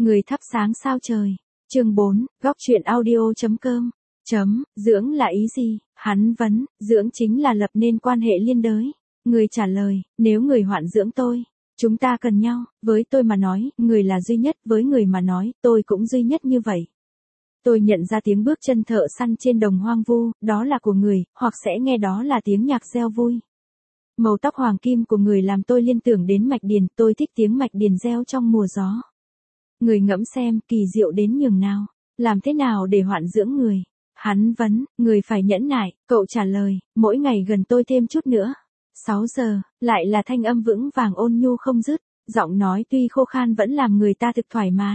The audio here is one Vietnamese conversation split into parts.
Người thắp sáng sao trời. Chương 4, góc truyện audio.com. Dưỡng là ý gì? Hắn vấn, dưỡng chính là lập nên quan hệ liên đới. Người trả lời, nếu người hoạn dưỡng tôi, chúng ta cần nhau, với tôi mà nói, người là duy nhất, với người mà nói, tôi cũng duy nhất như vậy. Tôi nhận ra tiếng bước chân thợ săn trên đồng hoang vu, đó là của người, hoặc sẽ nghe đó là tiếng nhạc reo vui. Màu tóc hoàng kim của người làm tôi liên tưởng đến mạch điền, tôi thích tiếng mạch điền reo trong mùa gió. Người ngẫm xem, kỳ diệu đến nhường nào, làm thế nào để hoạn dưỡng người? Hắn vấn, người phải nhẫn nại, cậu trả lời, mỗi ngày gần tôi thêm chút nữa. 6 giờ, lại là thanh âm vững vàng ôn nhu không dứt, giọng nói tuy khô khan vẫn làm người ta thực thoải mái.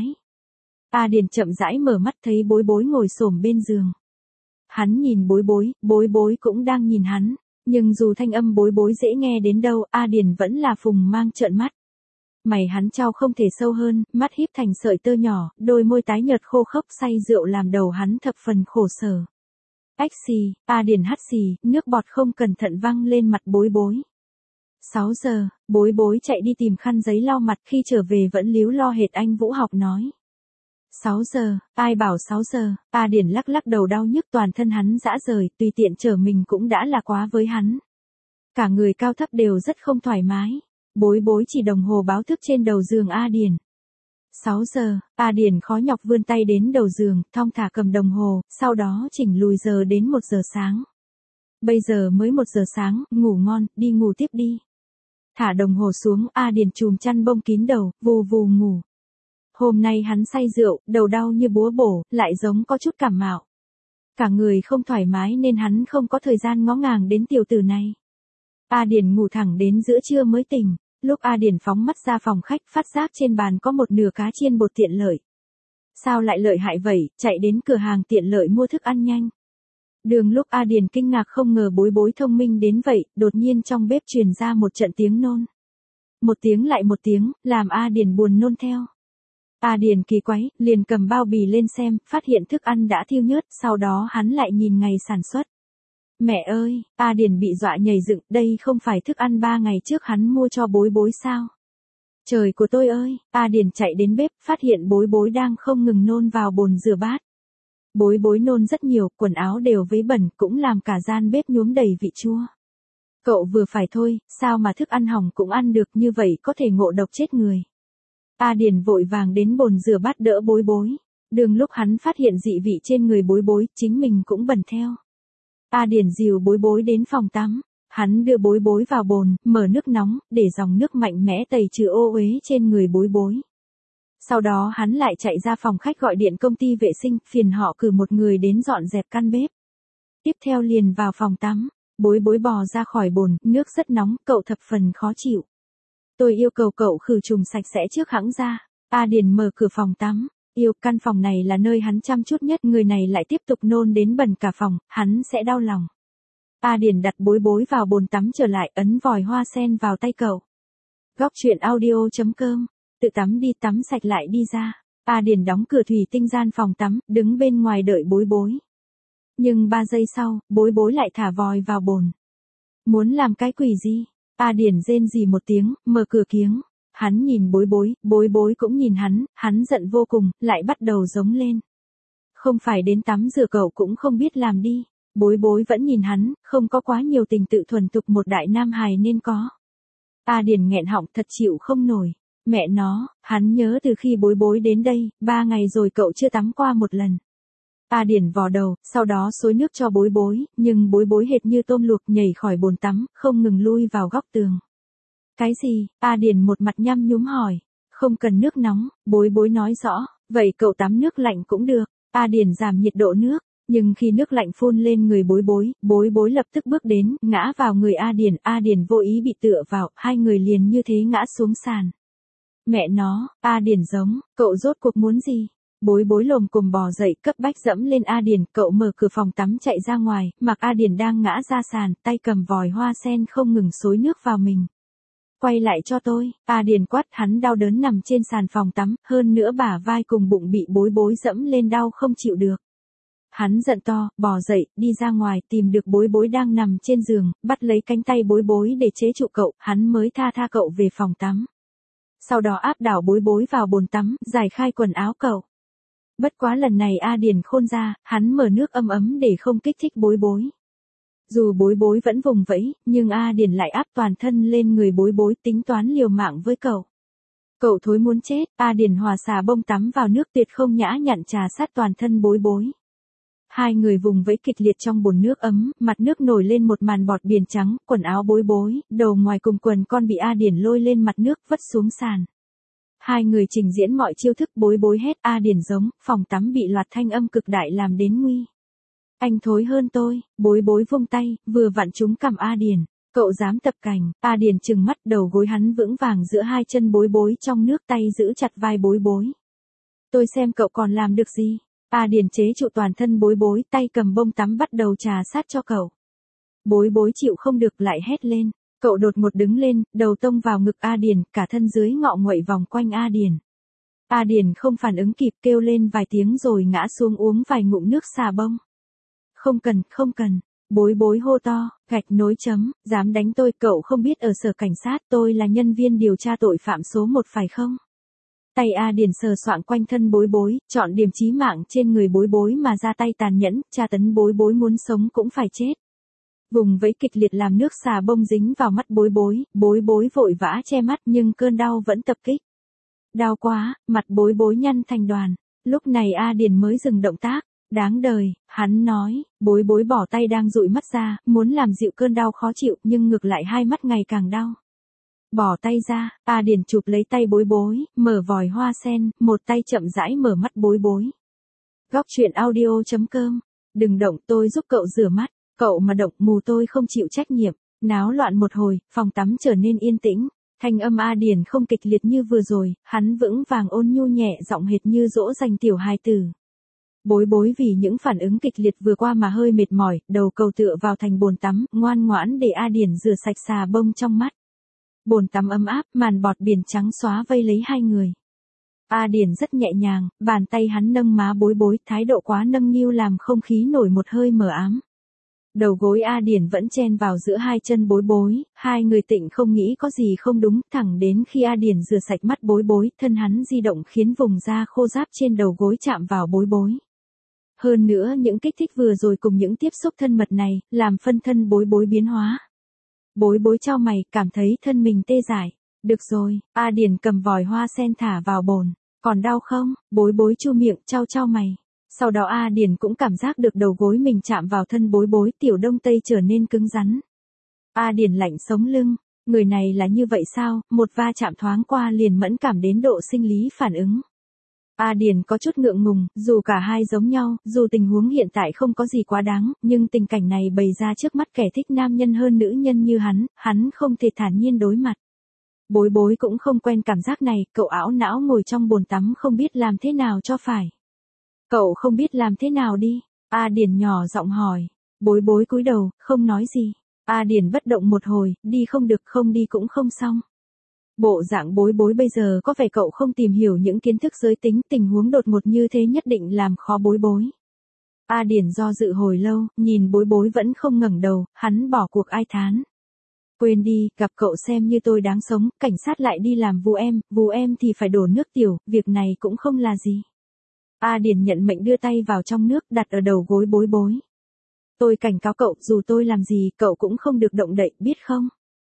A Điền chậm rãi mở mắt thấy Bối Bối ngồi xổm bên giường. Hắn nhìn Bối Bối cũng đang nhìn hắn, nhưng dù thanh âm Bối Bối dễ nghe đến đâu, A Điền vẫn là phùng mang trợn mắt. Mày hắn trao không thể sâu hơn, mắt híp thành sợi tơ nhỏ, đôi môi tái nhợt khô khốc say rượu làm đầu hắn thập phần khổ sở. Ách xì, A Điền hắt xì, nước bọt không cẩn thận văng lên mặt Bối Bối. 6 giờ, Bối Bối chạy đi tìm khăn giấy lau mặt, khi trở về vẫn líu lo hệt anh Vũ Học nói. 6 giờ, ai bảo 6 giờ, A Điền lắc lắc đầu đau nhức toàn thân hắn rã rời, tùy tiện chở mình cũng đã là quá với hắn. Cả người cao thấp đều rất không thoải mái. Bối Bối chỉ đồng hồ báo thức trên đầu giường A Điền. 6 giờ, A Điền khó nhọc vươn tay đến đầu giường, thong thả cầm đồng hồ, sau đó chỉnh lùi giờ đến 1 giờ sáng. Bây giờ mới 1 giờ sáng, ngủ ngon, đi ngủ tiếp đi. Thả đồng hồ xuống, A Điền chùm chăn bông kín đầu, vù vù ngủ. Hôm nay hắn say rượu, đầu đau như búa bổ, lại giống có chút cảm mạo. Cả người không thoải mái nên hắn không có thời gian ngó ngàng đến tiểu tử này. A Điền ngủ thẳng đến giữa trưa mới tỉnh. Lúc A Điền phóng mắt ra phòng khách, phát giác trên bàn có một nửa cá chiên bột tiện lợi. Sao lại lợi hại vậy, chạy đến cửa hàng tiện lợi mua thức ăn nhanh. Đường lúc A Điền kinh ngạc không ngờ Bối Bối thông minh đến vậy, đột nhiên trong bếp truyền ra một trận tiếng nôn. Một tiếng lại một tiếng, làm A Điền buồn nôn theo. A Điền kỳ quái, liền cầm bao bì lên xem, phát hiện thức ăn đã thiêu nhớt, sau đó hắn lại nhìn ngày sản xuất. Mẹ ơi, A Điền bị dọa nhảy dựng, đây không phải thức ăn 3 ngày trước hắn mua cho Bối Bối sao? Trời của tôi ơi, A Điền chạy đến bếp, phát hiện Bối Bối đang không ngừng nôn vào bồn rửa bát. Bối Bối nôn rất nhiều, quần áo đều vấy bẩn, cũng làm cả gian bếp nhuốm đầy vị chua. Cậu vừa phải thôi, sao mà thức ăn hỏng cũng ăn được, như vậy có thể ngộ độc chết người. A Điền vội vàng đến bồn rửa bát đỡ Bối Bối. Đường lúc hắn phát hiện dị vị trên người Bối Bối, chính mình cũng bẩn theo. A Điền dìu Bối Bối đến phòng tắm, hắn đưa Bối Bối vào bồn, mở nước nóng, để dòng nước mạnh mẽ tẩy trừ ô uế trên người Bối Bối. Sau đó hắn lại chạy ra phòng khách gọi điện công ty vệ sinh, phiền họ cử một người đến dọn dẹp căn bếp. Tiếp theo liền vào phòng tắm, Bối Bối bò ra khỏi bồn, nước rất nóng, cậu thập phần khó chịu. Tôi yêu cầu cậu khử trùng sạch sẽ trước hãng ra. A Điền mở cửa phòng tắm. Căn phòng này là nơi hắn chăm chút nhất, người này lại tiếp tục nôn đến bẩn cả phòng, hắn sẽ đau lòng. A Điền đặt Bối Bối vào bồn tắm trở lại, ấn vòi hoa sen vào tay cậu. Góc truyện audio.com. Tự tắm đi, tắm sạch lại đi ra. A Điền đóng cửa thủy tinh gian phòng tắm, đứng bên ngoài đợi Bối Bối. Nhưng 3 giây sau, Bối Bối lại thả vòi vào bồn. Muốn làm cái quỷ gì? A Điền rên rỉ một tiếng, mở cửa kiếng. Hắn nhìn Bối Bối cũng nhìn hắn giận vô cùng, lại bắt đầu giống lên. Không phải đến tắm rửa cậu cũng không biết làm đi. Bối Bối vẫn nhìn hắn, không có quá nhiều tình tự thuần tục một đại nam hài nên có. A Điền nghẹn họng thật chịu không nổi. Mẹ nó, hắn nhớ từ khi Bối Bối đến đây, 3 ngày rồi cậu chưa tắm qua một lần. A Điền vò đầu, sau đó xối nước cho Bối Bối, nhưng Bối Bối hệt như tôm luộc nhảy khỏi bồn tắm, không ngừng lui vào góc tường. Cái gì? A Điền một mặt nhăm nhúm hỏi. Không cần nước nóng, Bối Bối nói rõ, vậy cậu tắm nước lạnh cũng được. A Điền giảm nhiệt độ nước, nhưng khi nước lạnh phun lên người Bối Bối lập tức bước đến, ngã vào người A Điền vô ý bị tựa vào, hai người liền như thế ngã xuống sàn. Mẹ nó, A Điền giống, cậu rốt cuộc muốn gì? Bối Bối lồm cồm bò dậy, cấp bách dẫm lên A Điền, cậu mở cửa phòng tắm chạy ra ngoài, mặc A Điền đang ngã ra sàn, tay cầm vòi hoa sen không ngừng xối nước vào mình. Quay lại cho tôi, A Điền quát, hắn đau đớn nằm trên sàn phòng tắm, hơn nữa bả vai cùng bụng bị Bối Bối dẫm lên đau không chịu được. Hắn giận to, bò dậy, đi ra ngoài, tìm được Bối Bối đang nằm trên giường, bắt lấy cánh tay Bối Bối để chế trụ cậu, hắn mới tha cậu về phòng tắm. Sau đó áp đảo bối bối vào bồn tắm, giải khai quần áo cậu. Bất quá lần này A Điền khôn ra, hắn mở nước ấm ấm để không kích thích bối bối. Dù bối bối vẫn vùng vẫy, nhưng A Điền lại áp toàn thân lên người bối bối tính toán liều mạng với cậu. Cậu thối muốn chết, A Điền hòa xà bông tắm vào nước tuyệt không nhã nhặn trà sát toàn thân bối bối. Hai người vùng vẫy kịch liệt trong bồn nước ấm, mặt nước nổi lên một màn bọt biển trắng, quần áo bối bối, đầu ngoài cùng quần con bị A Điền lôi lên mặt nước vất xuống sàn. Hai người trình diễn mọi chiêu thức bối bối hét A Điền giống, phòng tắm bị loạt thanh âm cực đại làm đến nguy. Anh thối hơn tôi, bối bối vung tay, vừa vặn trúng cằm A Điền. Cậu dám tập cành, A Điền trừng mắt đầu gối hắn vững vàng giữa hai chân bối bối trong nước tay giữ chặt vai bối bối. Tôi xem cậu còn làm được gì. A Điền chế trụ toàn thân bối bối tay cầm bông tắm bắt đầu trà sát cho cậu. Bối bối chịu không được lại hét lên. Cậu đột ngột đứng lên, đầu tông vào ngực A Điền, cả thân dưới ngọ nguậy vòng quanh A Điền. A Điền không phản ứng kịp kêu lên vài tiếng rồi ngã xuống uống vài ngụm nước xà bông. Không cần, không cần. Bối bối hô to, gạch nối chấm, dám đánh tôi, cậu không biết ở sở cảnh sát tôi là nhân viên điều tra tội phạm số 1 phải không? Tay A Điền sờ soạng quanh thân bối bối, chọn điểm chí mạng trên người bối bối mà ra tay tàn nhẫn, tra tấn bối bối muốn sống cũng phải chết. Vùng vẫy kịch liệt làm nước xà bông dính vào mắt bối bối vội vã che mắt nhưng cơn đau vẫn tập kích. Đau quá, mặt bối bối nhăn thành đoàn, lúc này A Điền mới dừng động tác. Đáng đời, hắn nói, bối bối bỏ tay đang dụi mắt ra, muốn làm dịu cơn đau khó chịu nhưng ngược lại hai mắt ngày càng đau. Bỏ tay ra, A Điền chụp lấy tay bối bối, mở vòi hoa sen, một tay chậm rãi mở mắt bối bối. Góc truyện audio.com. Đừng động, tôi giúp cậu rửa mắt, cậu mà động mù tôi không chịu trách nhiệm. Náo loạn một hồi, phòng tắm trở nên yên tĩnh. Thanh âm A Điền không kịch liệt như vừa rồi, hắn vững vàng ôn nhu nhẹ giọng hệt như dỗ dành tiểu hài tử. Bối bối vì những phản ứng kịch liệt vừa qua mà hơi mệt mỏi, đầu cầu tựa vào thành bồn tắm, ngoan ngoãn để A Điền rửa sạch xà bông trong mắt. Bồn tắm ấm áp, màn bọt biển trắng xóa vây lấy hai người. A Điền rất nhẹ nhàng, bàn tay hắn nâng má bối bối, thái độ quá nâng niu làm không khí nổi một hơi mờ ám. Đầu gối A Điền vẫn chen vào giữa hai chân bối bối, hai người tịnh không nghĩ có gì không đúng, thẳng đến khi A Điền rửa sạch mắt bối bối, thân hắn di động khiến vùng da khô ráp trên đầu gối chạm vào bối bối. Hơn nữa những kích thích vừa rồi cùng những tiếp xúc thân mật này, làm phân thân bối bối biến hóa. Bối bối chau mày, cảm thấy thân mình tê dại. Được rồi, A Điền cầm vòi hoa sen thả vào bồn. Còn đau không? Bối bối chu miệng, chau mày. Sau đó A Điền cũng cảm giác được đầu gối mình chạm vào thân bối bối, tiểu đông tây trở nên cứng rắn. A Điền lạnh sống lưng. Người này là như vậy sao? Một va chạm thoáng qua liền mẫn cảm đến độ sinh lý phản ứng. A Điền có chút ngượng ngùng, dù cả hai giống nhau, dù tình huống hiện tại không có gì quá đáng, nhưng tình cảnh này bày ra trước mắt kẻ thích nam nhân hơn nữ nhân như hắn không thể thản nhiên đối mặt. Bối bối cũng không quen cảm giác này, cậu ảo não ngồi trong bồn tắm không biết làm thế nào cho phải. Cậu không biết làm thế nào đi? A Điền nhỏ giọng hỏi. Bối bối cúi đầu, không nói gì. A Điền bất động một hồi, đi không được không đi cũng không xong. Bộ dạng bối bối bây giờ có vẻ cậu không tìm hiểu những kiến thức giới tính, tình huống đột ngột như thế nhất định làm khó bối bối. A Điền do dự hồi lâu, nhìn bối bối vẫn không ngẩng đầu, hắn bỏ cuộc ai thán. Quên đi, gặp cậu xem như tôi đáng sống, cảnh sát lại đi làm vụ em thì phải đổ nước tiểu, việc này cũng không là gì. A Điền nhận mệnh đưa tay vào trong nước đặt ở đầu gối bối bối. Tôi cảnh cáo cậu, dù tôi làm gì, cậu cũng không được động đậy, biết không?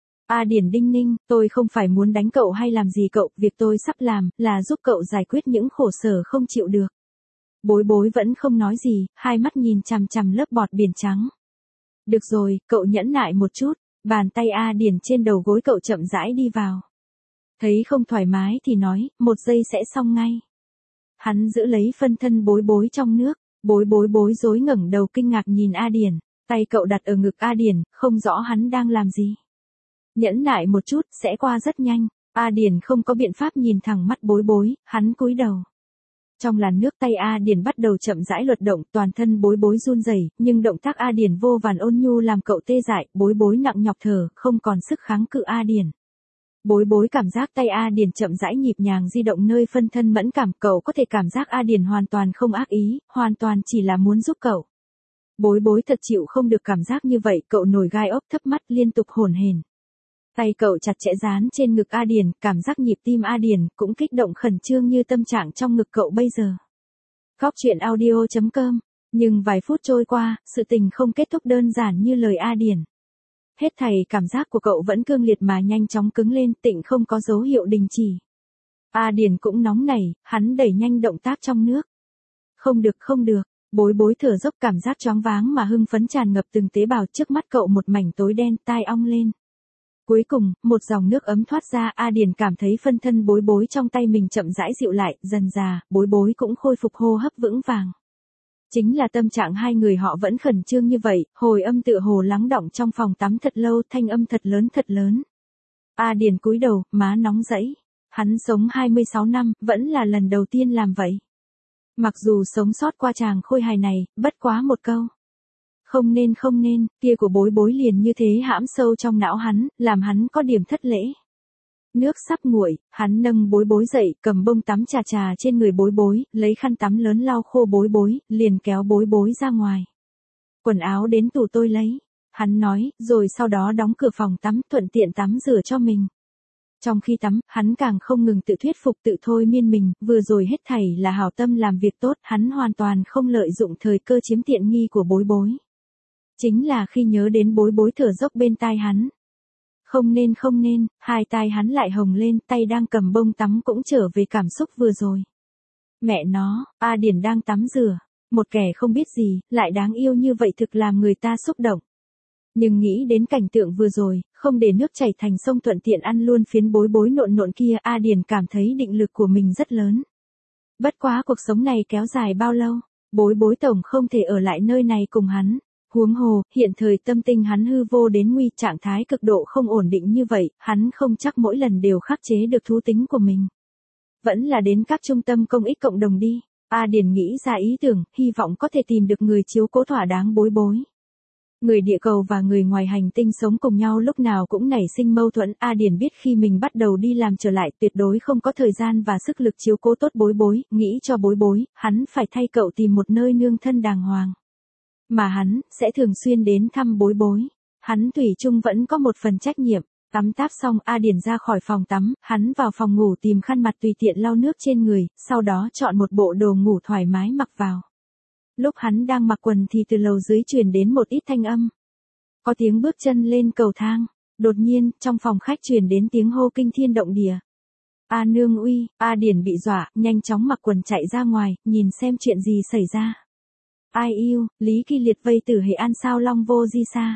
A Điền đinh ninh, tôi không phải muốn đánh cậu hay làm gì cậu, việc tôi sắp làm, là giúp cậu giải quyết những khổ sở không chịu được. Bối bối vẫn không nói gì, hai mắt nhìn chằm chằm lớp bọt biển trắng. Được rồi, cậu nhẫn nại một chút, bàn tay A Điền trên đầu gối cậu chậm rãi đi vào. Thấy không thoải mái thì nói, 1 giây sẽ xong ngay. Hắn giữ lấy phân thân bối bối trong nước, bối rối ngẩng đầu kinh ngạc nhìn A Điền, tay cậu đặt ở ngực A Điền, không rõ hắn đang làm gì. Nhẫn nại một chút, sẽ qua rất nhanh. A Điền không có biện pháp nhìn thẳng mắt bối bối, hắn cúi đầu. Trong làn nước tay A Điền bắt đầu chậm rãi luật động, toàn thân bối bối run rẩy, nhưng động tác A Điền vô vàn ôn nhu làm cậu tê dại, bối bối nặng nhọc thở, không còn sức kháng cự A Điền. Bối bối cảm giác tay A Điền chậm rãi nhịp nhàng di động nơi phân thân mẫn cảm, cậu có thể cảm giác A Điền hoàn toàn không ác ý, hoàn toàn chỉ là muốn giúp cậu. Bối bối thật chịu không được cảm giác như vậy, cậu nổi gai ốc thấp mắt liên tục hổn hển. Tay cậu chặt chẽ dán trên ngực A Điền, cảm giác nhịp tim A Điền cũng kích động khẩn trương như tâm trạng trong ngực cậu bây giờ. Góc chuyện audio.com. Nhưng vài phút trôi qua, sự tình không kết thúc đơn giản như lời A Điền. Hết thảy cảm giác của cậu vẫn cương liệt mà nhanh chóng cứng lên, Tịnh không có dấu hiệu đình chỉ. A Điền cũng nóng nảy, hắn đẩy nhanh động tác trong nước. Không được không được, Bối Bối thở dốc, cảm giác choáng váng mà hưng phấn tràn ngập từng tế bào, trước mắt cậu một mảnh tối đen, tai ong lên. Cuối cùng, một dòng nước ấm thoát ra, A Điền cảm thấy phân thân Bối Bối trong tay mình chậm rãi dịu lại, dần dà, Bối Bối cũng khôi phục hô hấp vững vàng. Chính là tâm trạng hai người họ vẫn khẩn trương như vậy, hồi âm tựa hồ lắng đọng trong phòng tắm thật lâu, thanh âm thật lớn thật lớn. A Điền cúi đầu, má nóng rẫy. Hắn sống 26 năm, vẫn là lần đầu tiên làm vậy. Mặc dù sống sót qua chàng khôi hài này, bất quá một câu. Không nên, kia của Bối Bối liền như thế hãm sâu trong não hắn, làm hắn có điểm thất lễ. Nước sắp nguội, hắn nâng Bối Bối dậy, cầm bông tắm chà chà trên người Bối Bối, lấy khăn tắm lớn lau khô Bối Bối, liền kéo Bối Bối ra ngoài. Quần áo đến tủ tôi lấy, hắn nói, rồi sau đó đóng cửa phòng tắm, thuận tiện tắm rửa cho mình. Trong khi tắm, hắn càng không ngừng tự thuyết phục tự thôi miên mình, vừa rồi hết thảy là hảo tâm làm việc tốt, hắn hoàn toàn không lợi dụng thời cơ chiếm tiện nghi của Bối Bối. Chính là khi nhớ đến Bối Bối thở dốc bên tai hắn. Không nên, hai tai hắn lại hồng lên, tay đang cầm bông tắm cũng trở về cảm xúc vừa rồi. Mẹ nó, A Điền đang tắm rửa, một kẻ không biết gì, lại đáng yêu như vậy thực làm người ta xúc động. Nhưng nghĩ đến cảnh tượng vừa rồi, không để nước chảy thành sông thuận tiện ăn luôn phiến Bối Bối nộn nộn kia, A Điền cảm thấy định lực của mình rất lớn. Bất quá cuộc sống này kéo dài bao lâu, Bối Bối tổng không thể ở lại nơi này cùng hắn. Huống hồ, hiện thời tâm tình hắn hư vô đến nguy, trạng thái cực độ không ổn định như vậy, hắn không chắc mỗi lần đều khắc chế được thú tính của mình. Vẫn là đến các trung tâm công ích cộng đồng đi. A Điền nghĩ ra ý tưởng, hy vọng có thể tìm được người chiếu cố thỏa đáng Bối Bối. Người địa cầu và người ngoài hành tinh sống cùng nhau lúc nào cũng nảy sinh mâu thuẫn. A Điền biết khi mình bắt đầu đi làm trở lại tuyệt đối không có thời gian và sức lực chiếu cố tốt Bối Bối, nghĩ cho Bối Bối, hắn phải thay cậu tìm một nơi nương thân đàng hoàng. Mà hắn, sẽ thường xuyên đến thăm Bối Bối. Hắn thủy chung vẫn có một phần trách nhiệm. Tắm táp xong, A Điền ra khỏi phòng tắm, hắn vào phòng ngủ tìm khăn mặt tùy tiện lau nước trên người, sau đó chọn một bộ đồ ngủ thoải mái mặc vào. Lúc hắn đang mặc quần thì từ lầu dưới truyền đến một ít thanh âm. Có tiếng bước chân lên cầu thang. Đột nhiên, trong phòng khách truyền đến tiếng hô kinh thiên động địa. A nương uy, A Điền bị dọa, nhanh chóng mặc quần chạy ra ngoài, nhìn xem chuyện gì xảy ra. Ai yêu, Lý Kỳ Liệt vây tử hệ an sao long vô di sa.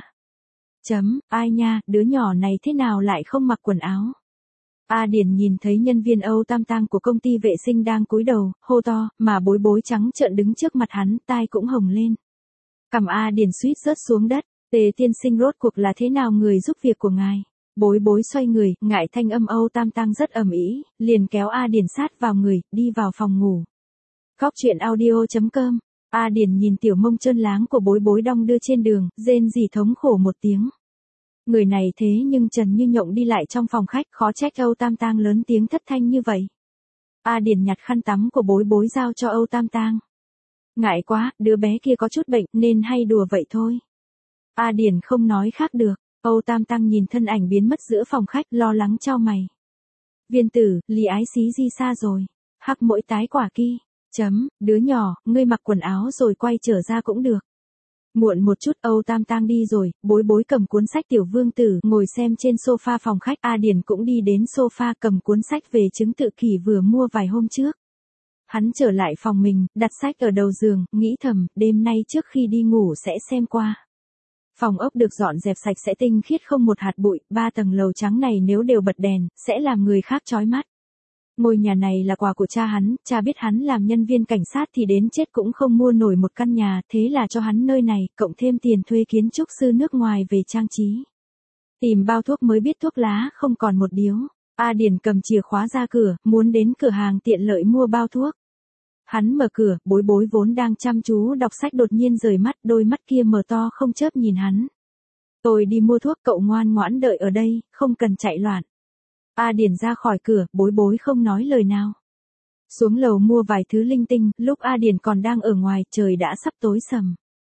Ai nha, đứa nhỏ này thế nào lại không mặc quần áo. A Điền nhìn thấy nhân viên Âu Tam Tang của công ty vệ sinh đang cúi đầu, hô to, mà Bối Bối trắng trợn đứng trước mặt hắn, tai cũng hồng lên. Cằm A Điền suýt rớt xuống đất, Tề tiên sinh rốt cuộc là thế nào người giúp việc của ngài. Bối Bối xoay người, ngại thanh âm Âu Tam Tang rất ầm ĩ, liền kéo A Điền sát vào người, đi vào phòng ngủ. Góc chuyện audio.com. A Điền nhìn tiểu mông trơn láng của Bối Bối đong đưa trên đường, rên rỉ thống khổ một tiếng. Người này thế nhưng trần như nhộng đi lại trong phòng khách, khó trách Âu Tam Tang lớn tiếng thất thanh như vậy. A Điền nhặt khăn tắm của Bối Bối giao cho Âu Tam Tang. Ngại quá, đứa bé kia có chút bệnh nên hay đùa vậy thôi. A Điền không nói khác được. Âu Tam Tang nhìn thân ảnh biến mất giữa phòng khách, lo lắng chau mày. Viên tử, Lý ái xí di xa rồi. Hắc mỗi tái quả ki. Đứa nhỏ, ngươi mặc quần áo rồi quay trở ra cũng được. Muộn một chút, Âu Tam Tang đi rồi, Bối Bối cầm cuốn sách Tiểu Vương Tử, ngồi xem trên sofa phòng khách. A Điền cũng đi đến sofa cầm cuốn sách về chứng tự kỷ vừa mua vài hôm trước. Hắn trở lại phòng mình, đặt sách ở đầu giường, nghĩ thầm, đêm nay trước khi đi ngủ sẽ xem qua. Phòng ốc được dọn dẹp sạch sẽ tinh khiết không một hạt bụi, 3 tầng lầu trắng này nếu đều bật đèn, sẽ làm người khác chói mắt. Ngôi nhà này là quà của cha hắn, cha biết hắn làm nhân viên cảnh sát thì đến chết cũng không mua nổi một căn nhà, thế là cho hắn nơi này, cộng thêm tiền thuê kiến trúc sư nước ngoài về trang trí. Tìm bao thuốc mới biết thuốc lá không còn một điếu. A Điền cầm chìa khóa ra cửa, muốn đến cửa hàng tiện lợi mua bao thuốc. Hắn mở cửa, Bối Bối vốn đang chăm chú đọc sách đột nhiên rời mắt, đôi mắt kia mở to không chớp nhìn hắn. Tôi đi mua thuốc, cậu ngoan ngoãn đợi ở đây, không cần chạy loạn. A Điền ra khỏi cửa, Bối Bối không nói lời nào. Xuống lầu mua vài thứ linh tinh, lúc A Điền còn đang ở ngoài, trời đã sắp tối sầm.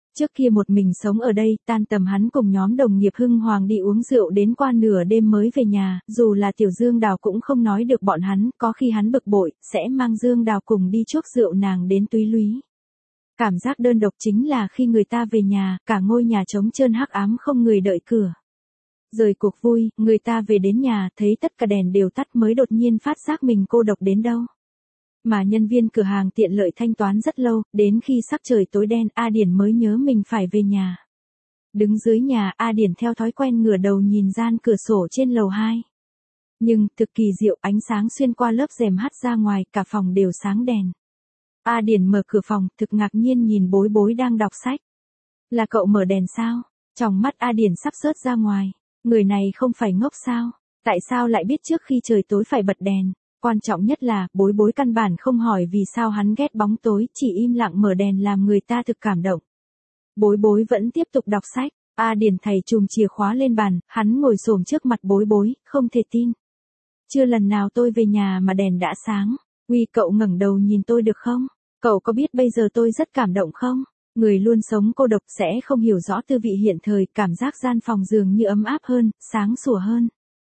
Trước kia một mình sống ở đây, tan tầm hắn cùng nhóm đồng nghiệp hưng hoàng đi uống rượu đến qua nửa đêm mới về nhà, dù là Tiểu Dương Đào cũng không nói được bọn hắn, có khi hắn bực bội, sẽ mang Dương Đào cùng đi chuốc rượu nàng đến túy lúy. Cảm giác đơn độc chính là khi người ta về nhà, cả ngôi nhà trống trơn hắc ám không người đợi cửa. Rời cuộc vui, người ta về đến nhà, thấy tất cả đèn đều tắt mới đột nhiên phát giác mình cô độc đến đâu. Mà nhân viên cửa hàng tiện lợi thanh toán rất lâu, đến khi sắc trời tối đen, A Điển mới nhớ mình phải về nhà. Đứng dưới nhà, A Điển theo thói quen ngửa đầu nhìn gian cửa sổ trên lầu 2. Nhưng, thực kỳ diệu, ánh sáng xuyên qua lớp rèm hắt ra ngoài, cả phòng đều sáng đèn. A Điển mở cửa phòng, thực ngạc nhiên nhìn Bối Bối đang đọc sách. Là cậu mở đèn sao? Trong mắt A Điển sắp rớt ra ngoài. Người này không phải ngốc sao? Tại sao lại biết trước khi trời tối phải bật đèn? Quan trọng nhất là, Bối Bối căn bản không hỏi vì sao hắn ghét bóng tối, chỉ im lặng mở đèn làm người ta thực cảm động. Bối Bối vẫn tiếp tục đọc sách, A Điển thầy chùm chìa khóa lên bàn, hắn ngồi xổm trước mặt Bối Bối, không thể tin. Chưa lần nào tôi về nhà mà đèn đã sáng, Uy cậu ngẩng đầu nhìn tôi được không? Cậu có biết bây giờ tôi rất cảm động không? Người luôn sống cô độc sẽ không hiểu rõ tư vị hiện thời, cảm giác gian phòng dường như ấm áp hơn, sáng sủa hơn.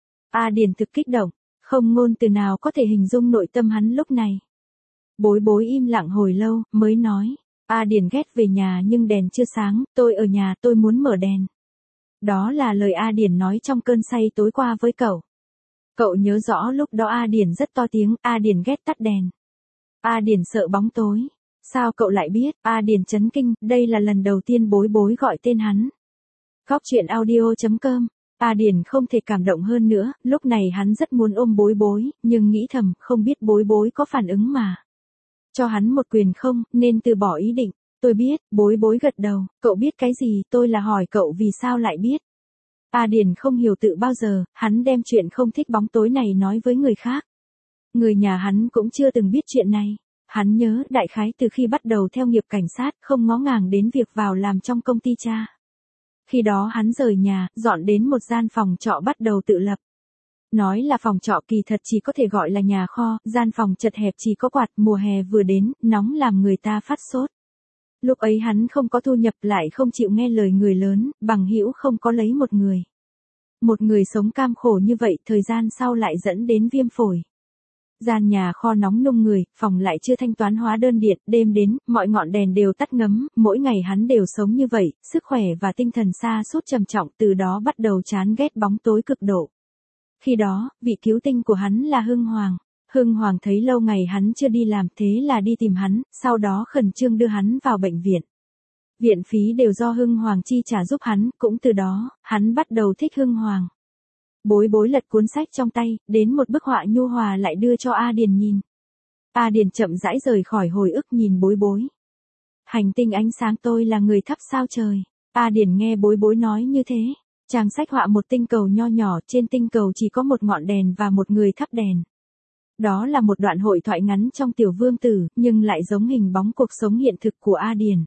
A Điển thực kích động. Không ngôn từ nào có thể hình dung nội tâm hắn lúc này. Bối Bối im lặng hồi lâu, mới nói. A Điển ghét về nhà nhưng đèn chưa sáng, tôi ở nhà tôi muốn mở đèn. Đó là lời A Điển nói trong cơn say tối qua với cậu. Cậu nhớ rõ lúc đó A Điển rất to tiếng, A Điển ghét tắt đèn. A Điển sợ bóng tối. Sao cậu lại biết? A Điển chấn kinh, đây là lần đầu tiên Bối Bối gọi tên hắn. Góc chuyện audio.com. A Điển không thể cảm động hơn nữa, lúc này hắn rất muốn ôm Bối Bối, nhưng nghĩ thầm, không biết Bối Bối có phản ứng mà. Cho hắn một quyền không, nên từ bỏ ý định. Tôi biết, Bối Bối gật đầu, cậu biết cái gì, tôi là hỏi cậu vì sao lại biết. A Điển không hiểu tự bao giờ, hắn đem chuyện không thích bóng tối này nói với người khác. Người nhà hắn cũng chưa từng biết chuyện này. Hắn nhớ, đại khái từ khi bắt đầu theo nghiệp cảnh sát, không ngó ngàng đến việc vào làm trong công ty cha. Khi đó hắn rời nhà, dọn đến một gian phòng trọ bắt đầu tự lập. Nói là phòng trọ kỳ thật chỉ có thể gọi là nhà kho, gian phòng chật hẹp chỉ có quạt, mùa hè vừa đến, nóng làm người ta phát sốt. Lúc ấy hắn không có thu nhập lại không chịu nghe lời người lớn, bằng hữu không có lấy một người. Một người sống cam khổ như vậy, thời gian sau lại dẫn đến viêm phổi. Gian nhà kho nóng nung người, phòng lại chưa thanh toán hóa đơn điện, đêm đến, mọi ngọn đèn đều tắt ngấm, mỗi ngày hắn đều sống như vậy, sức khỏe và tinh thần sa sút trầm trọng, từ đó bắt đầu chán ghét bóng tối cực độ. Khi đó, vị cứu tinh của hắn là Hưng Hoàng. Hưng Hoàng thấy lâu ngày hắn chưa đi làm, thế là đi tìm hắn, sau đó khẩn trương đưa hắn vào bệnh viện. Viện phí đều do Hưng Hoàng chi trả giúp hắn, cũng từ đó, hắn bắt đầu thích Hưng Hoàng. Bối Bối lật cuốn sách trong tay, đến một bức họa nhu hòa lại đưa cho A Điển nhìn. A Điển chậm rãi rời khỏi hồi ức nhìn Bối Bối. Hành tinh ánh sáng tôi là người thắp sao trời. A Điển nghe Bối Bối nói như thế. Trang sách họa một tinh cầu nho nhỏ, trên tinh cầu chỉ có một ngọn đèn và một người thắp đèn. Đó là một đoạn hội thoại ngắn trong Tiểu Vương Tử, nhưng lại giống hình bóng cuộc sống hiện thực của A Điển.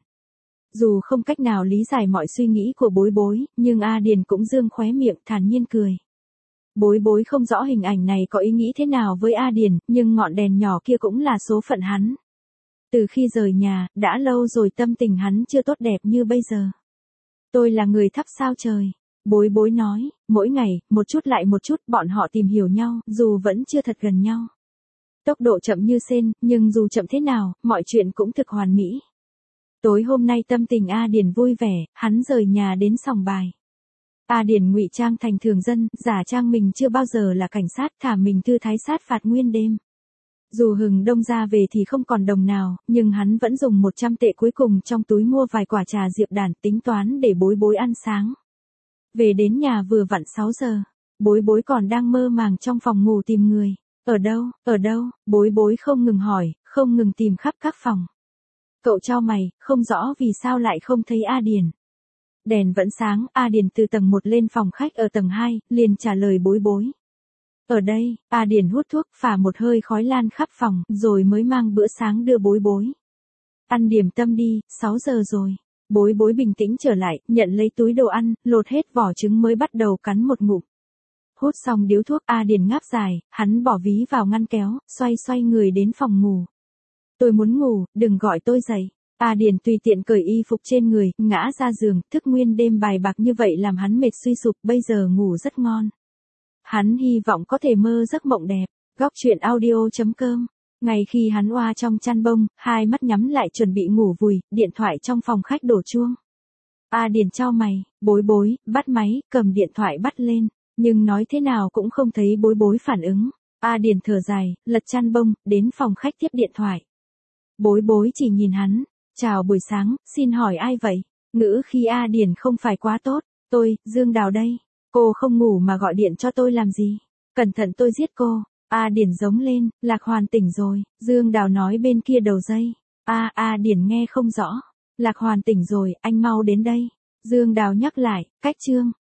Dù không cách nào lý giải mọi suy nghĩ của Bối Bối, nhưng A Điển cũng dương khóe miệng thản nhiên cười. Bối Bối không rõ hình ảnh này có ý nghĩ thế nào với A Điển, nhưng ngọn đèn nhỏ kia cũng là số phận hắn. Từ khi rời nhà, đã lâu rồi tâm tình hắn chưa tốt đẹp như bây giờ. Tôi là người thắp sao trời. Bối Bối nói, mỗi ngày, một chút lại một chút, bọn họ tìm hiểu nhau, dù vẫn chưa thật gần nhau. Tốc độ chậm như sên, nhưng dù chậm thế nào, mọi chuyện cũng thực hoàn mỹ. Tối hôm nay tâm tình A Điển vui vẻ, hắn rời nhà đến sòng bài. A Điển ngụy trang thành thường dân, giả trang mình chưa bao giờ là cảnh sát, thả mình thư thái sát phạt nguyên đêm. Dù Hừng Đông ra về thì không còn đồng nào, nhưng hắn vẫn dùng 100 tệ cuối cùng trong túi mua vài quả trà diệp đàn tính toán để Bối Bối ăn sáng. Về đến nhà vừa vặn 6 giờ, Bối Bối còn đang mơ màng trong phòng ngủ tìm người. Ở đâu, Bối Bối không ngừng hỏi, không ngừng tìm khắp các phòng. Cậu chau mày, không rõ vì sao lại không thấy A Điển. Đèn vẫn sáng, A Điển từ tầng 1 lên phòng khách ở tầng 2, liền trả lời Bối Bối. Ở đây, A Điển hút thuốc, phả một hơi khói lan khắp phòng, rồi mới mang bữa sáng đưa Bối Bối. Ăn điểm tâm đi, 6 giờ rồi. Bối Bối bình tĩnh trở lại, nhận lấy túi đồ ăn, lột hết vỏ trứng mới bắt đầu cắn một ngụm. Hút xong điếu thuốc, A Điển ngáp dài, hắn bỏ ví vào ngăn kéo, xoay người đến phòng ngủ. Tôi muốn ngủ, đừng gọi tôi dậy. A Điền tùy tiện cởi y phục trên người, ngã ra giường, thức nguyên đêm bài bạc như vậy làm hắn mệt suy sụp, bây giờ ngủ rất ngon. Hắn hy vọng có thể mơ giấc mộng đẹp. Góc truyện audio.com. Ngay khi hắn oa trong chăn bông, hai mắt nhắm lại chuẩn bị ngủ vùi, điện thoại trong phòng khách đổ chuông. A Điền chau mày, Bối Bối, bắt máy, cầm điện thoại bắt lên, nhưng nói thế nào cũng không thấy Bối Bối phản ứng. A Điền thở dài, lật chăn bông, đến phòng khách tiếp điện thoại. Bối Bối chỉ nhìn hắn, chào buổi sáng, xin hỏi ai vậy? Ngữ khi A Điền không phải quá tốt, tôi, Dương Đào đây. Cô không ngủ mà gọi điện cho tôi làm gì? Cẩn thận tôi giết cô. A Điền giống lên, Lạc Hoàn tỉnh rồi, Dương Đào nói bên kia đầu dây. A Điền nghe không rõ. Lạc Hoàn tỉnh rồi, anh mau đến đây. Dương Đào nhắc lại, cách chương.